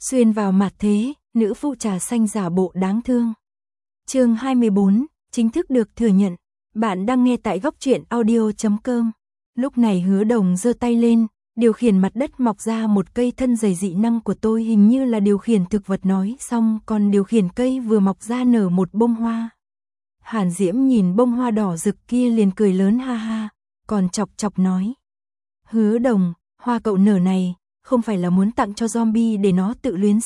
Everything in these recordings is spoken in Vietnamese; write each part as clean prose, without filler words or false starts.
Xuyên vào mặt thế, nữ phụ trà xanh giả bộ đáng thương. Chương 24, chính thức được thừa nhận. Bạn đang nghe tại góc truyện audio.com. Lúc này Hứa Đồng giơ tay lên, điều khiển mặt đất mọc ra một cây thân dày dị năng của tôi, hình như là điều khiển thực vật, nói xong còn điều khiển cây vừa mọc ra nở một bông hoa. Hàn Diễm nhìn bông hoa đỏ rực kia liền cười lớn ha ha, còn chọc chọc nói: Hứa Đồng, hoa cậu nở này, không phải là muốn tặng cho zombie để nó tự luyến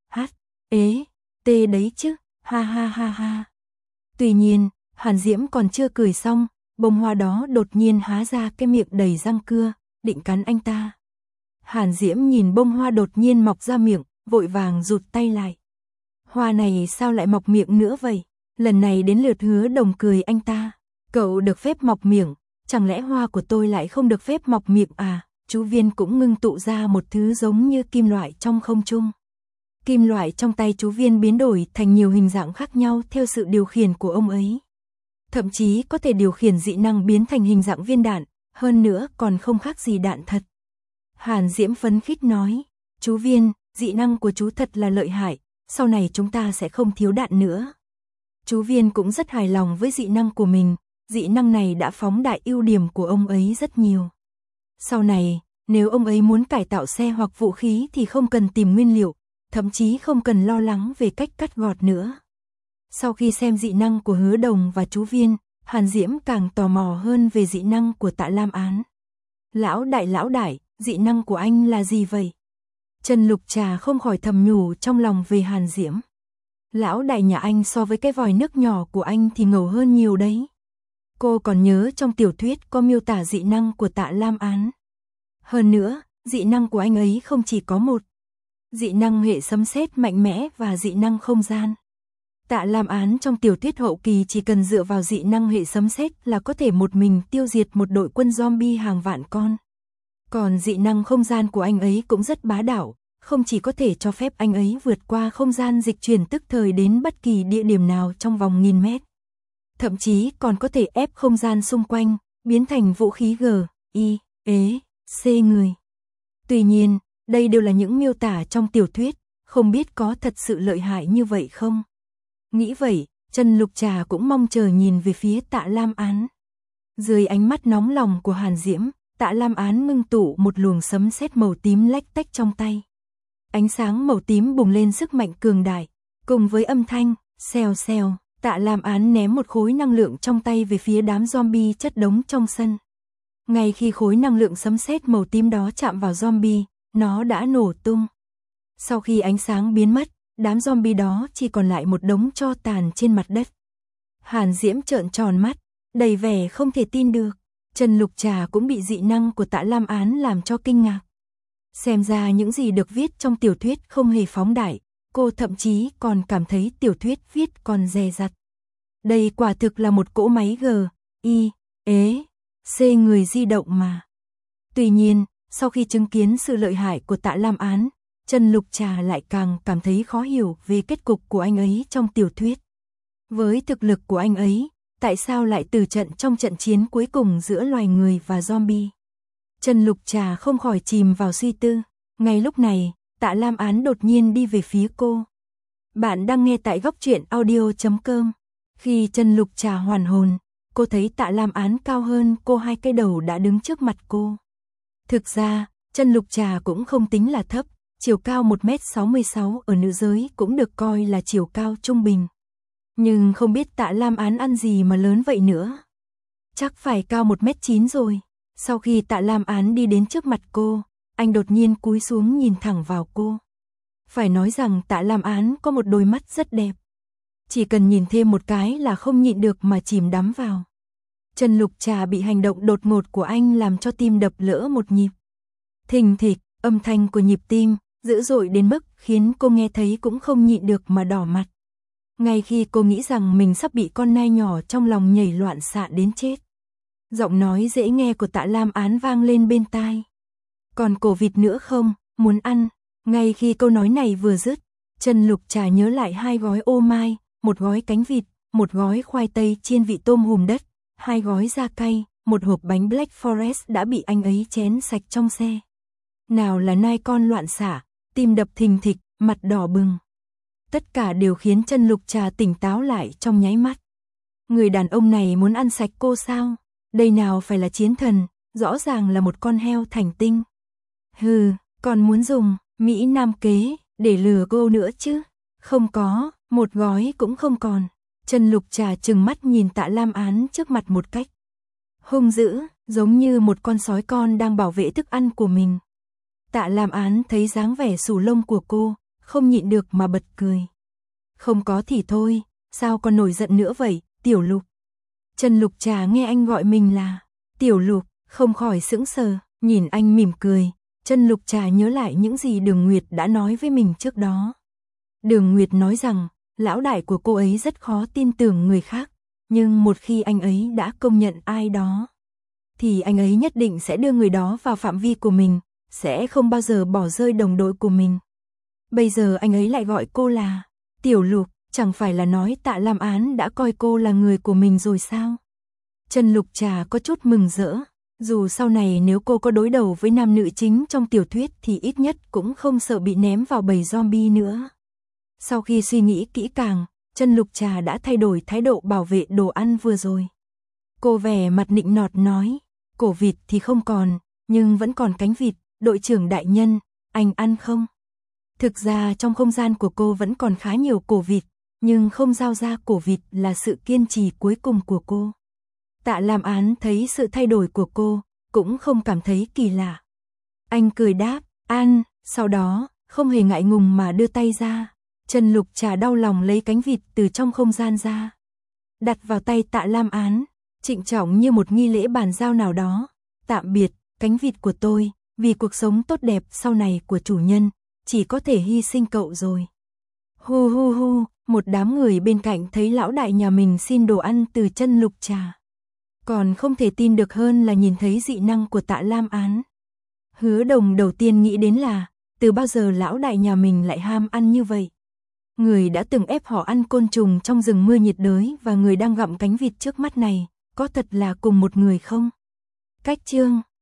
CHT đấy chứ, ha ha ha ha. Tuy nhiên, Hàn Diễm còn chưa cười xong, bông hoa đó đột nhiên há ra cái miệng đầy răng cưa, định cắn anh ta. Hàn Diễm nhìn bông hoa đột nhiên mọc ra miệng, vội vàng rụt tay lại. Hoa này sao lại mọc miệng nữa vậy? Lần này đến lượt Hứa Đồng cười anh ta. Cậu được phép mọc miệng, chẳng lẽ hoa của tôi lại không được phép mọc miệng à? Chú Viên cũng ngưng tụ ra một thứ giống như kim loại trong không trung. Kim loại trong tay chú Viên biến đổi thành nhiều hình dạng khác nhau theo sự điều khiển của ông ấy. Thậm chí có thể điều khiển dị năng biến thành hình dạng viên đạn, hơn nữa còn không khác gì đạn thật. Hàn Diễm phấn khích nói: Chú Viên, dị năng của chú thật là lợi hại, sau này chúng ta sẽ không thiếu đạn nữa. Chú Viên cũng rất hài lòng với dị năng của mình, dị năng này đã phóng đại ưu điểm của ông ấy rất nhiều. Sau này, nếu ông ấy muốn cải tạo xe hoặc vũ khí thì không cần tìm nguyên liệu, thậm chí không cần lo lắng về cách cắt gọt nữa. Sau khi xem dị năng của Hứa Đồng và chú Viên, Hàn Diễm càng tò mò hơn về dị năng của Tạ Lam Án. Lão đại, dị năng của anh là gì vậy? Trần Lục Trà không khỏi thầm nhủ trong lòng về Hàn Diễm. Lão đại nhà anh so với cái vòi nước nhỏ của anh thì ngầu hơn nhiều đấy. Cô còn nhớ trong tiểu thuyết có miêu tả dị năng của Tạ Lam Án. Hơn nữa, dị năng của anh ấy không chỉ có một. Dị năng hệ sấm sét mạnh mẽ và dị năng không gian. Tạ Lam Án trong tiểu thuyết hậu kỳ chỉ cần dựa vào dị năng hệ sấm sét là có thể một mình tiêu diệt một đội quân zombie hàng vạn con. Còn dị năng không gian của anh ấy cũng rất bá đạo, không chỉ có thể cho phép anh ấy vượt qua không gian dịch chuyển tức thời đến bất kỳ địa điểm nào trong vòng 1000 mét. Thậm chí còn có thể ép không gian xung quanh, biến thành vũ khí C người. Tuy nhiên, đây đều là những miêu tả trong tiểu thuyết, không biết có thật sự lợi hại như vậy không? Nghĩ vậy, Trần Lục Trà cũng mong chờ nhìn về phía Tạ Lam Án. Dưới ánh mắt nóng lòng của Hàn Diễm, Tạ Lam Án ngưng tụ một luồng sấm sét màu tím lách tách trong tay. Ánh sáng màu tím bùng lên sức mạnh cường đại, cùng với âm thanh xèo xèo, Tạ Lam Án ném một khối năng lượng trong tay về phía đám zombie chất đống trong sân. Ngay khi khối năng lượng sấm sét màu tím đó chạm vào zombie, nó đã nổ tung. Sau khi ánh sáng biến mất, đám zombie đó chỉ còn lại một đống tro tàn trên mặt đất. Hàn Diễm trợn tròn mắt, đầy vẻ không thể tin được. Trần Lục Trà cũng bị dị năng của Tạ Lam Án làm cho kinh ngạc. Xem ra những gì được viết trong tiểu thuyết không hề phóng đại, cô thậm chí còn cảm thấy tiểu thuyết viết còn dè dặt. Đây quả thực là một cỗ máy C người di động mà. Tuy nhiên, sau khi chứng kiến sự lợi hại của Tạ Lam Án, Trần Lục Trà lại càng cảm thấy khó hiểu về kết cục của anh ấy trong tiểu thuyết. Với thực lực của anh ấy, tại sao lại từ trận trong trận chiến cuối cùng giữa loài người và zombie? Trần Lục Trà không khỏi chìm vào suy tư. Ngay lúc này, Tạ Lam Án đột nhiên đi về phía cô. Bạn đang nghe tại góc truyện audio.com. Khi Trần Lục Trà hoàn hồn, cô thấy Tạ Lam Án cao hơn cô 2 cái đầu đã đứng trước mặt cô. Thực ra, Trần Lục Trà cũng không tính là thấp, chiều cao 1m66 ở nữ giới cũng được coi là chiều cao trung bình. Nhưng không biết Tạ Lam Án ăn gì mà lớn vậy nữa. Chắc phải cao 1m9 rồi. Sau khi Tạ Lam Án đi đến trước mặt cô, anh đột nhiên cúi xuống nhìn thẳng vào cô. Phải nói rằng Tạ Lam Án có một đôi mắt rất đẹp. Chỉ cần nhìn thêm một cái là không nhịn được mà chìm đắm vào. Trần Lục Trà bị hành động đột ngột của anh làm cho tim đập lỡ một nhịp. Thình thịch, âm thanh của nhịp tim, dữ dội đến mức khiến cô nghe thấy cũng không nhịn được mà đỏ mặt. Ngay khi cô nghĩ rằng mình sắp bị con nai nhỏ trong lòng nhảy loạn xạ đến chết. Giọng nói dễ nghe của Tạ Lam Án vang lên bên tai. Còn cổ vịt nữa không, muốn ăn? Ngay khi câu nói này vừa dứt, Trần Lục Trà nhớ lại 2 gói ô mai, 1 gói cánh vịt, 1 gói khoai tây chiên vị tôm hùm đất, 2 gói da cay, 1 hộp bánh Black Forest đã bị anh ấy chén sạch trong xe. Nào là nai con loạn xả, tim đập thình thịch, mặt đỏ bừng. Tất cả đều khiến Chân Lục Trà tỉnh táo lại trong nháy mắt. Người đàn ông này muốn ăn sạch cô sao? Đây nào phải là chiến thần, rõ ràng là một con heo thành tinh. Hừ, còn muốn dùng Mỹ Nam kế để lừa cô nữa chứ? Không có, một gói cũng không còn. Chân Lục Trà trừng mắt nhìn Tạ Lam Án trước mặt một cách hung dữ, giống như một con sói con đang bảo vệ thức ăn của mình. Tạ Lam Án thấy dáng vẻ xù lông của cô, không nhịn được mà bật cười. Không có thì thôi, sao còn nổi giận nữa vậy, Tiểu Lục? Chân Lục Trà nghe anh gọi mình là Tiểu Lục, không khỏi sững sờ, nhìn anh mỉm cười. Chân Lục Trà nhớ lại những gì Đường Nguyệt đã nói với mình trước đó. Đường Nguyệt nói rằng, lão đại của cô ấy rất khó tin tưởng người khác, nhưng một khi anh ấy đã công nhận ai đó, thì anh ấy nhất định sẽ đưa người đó vào phạm vi của mình, sẽ không bao giờ bỏ rơi đồng đội của mình. Bây giờ anh ấy lại gọi cô là Tiểu Lục, chẳng phải là nói Tạ Lam Án đã coi cô là người của mình rồi sao? Chân Lục Trà có chút mừng rỡ, dù sau này nếu cô có đối đầu với nam nữ chính trong tiểu thuyết thì ít nhất cũng không sợ bị ném vào bầy zombie nữa. Sau khi suy nghĩ kỹ càng, Chân Lục Trà đã thay đổi thái độ bảo vệ đồ ăn vừa rồi. Cô vẻ mặt nịnh nọt nói, cổ vịt thì không còn, nhưng vẫn còn cánh vịt, đội trưởng đại nhân, anh ăn không? Thực ra trong không gian của cô vẫn còn khá nhiều cổ vịt, nhưng không giao ra cổ vịt là sự kiên trì cuối cùng của cô. Tạ Lam Án thấy sự thay đổi của cô, cũng không cảm thấy kỳ lạ. Anh cười đáp, ăn, sau đó, không hề ngại ngùng mà đưa tay ra. Chân Lục Trà đau lòng lấy cánh vịt từ trong không gian ra, đặt vào tay Tạ Lam Án, trịnh trọng như một nghi lễ bàn giao nào đó. Tạm biệt, cánh vịt của tôi, vì cuộc sống tốt đẹp sau này của chủ nhân, chỉ có thể hy sinh cậu rồi. Hu hu hu, một đám người bên cạnh thấy lão đại nhà mình xin đồ ăn từ Chân Lục Trà. Còn không thể tin được hơn là nhìn thấy dị năng của Tạ Lam Án. Hứa Đồng đầu tiên nghĩ đến là, từ bao giờ lão đại nhà mình lại ham ăn như vậy? Người đã từng ép họ ăn côn trùng trong rừng mưa nhiệt đới và người đang gặm cánh vịt trước mắt này, có thật là cùng một người không? Cách chương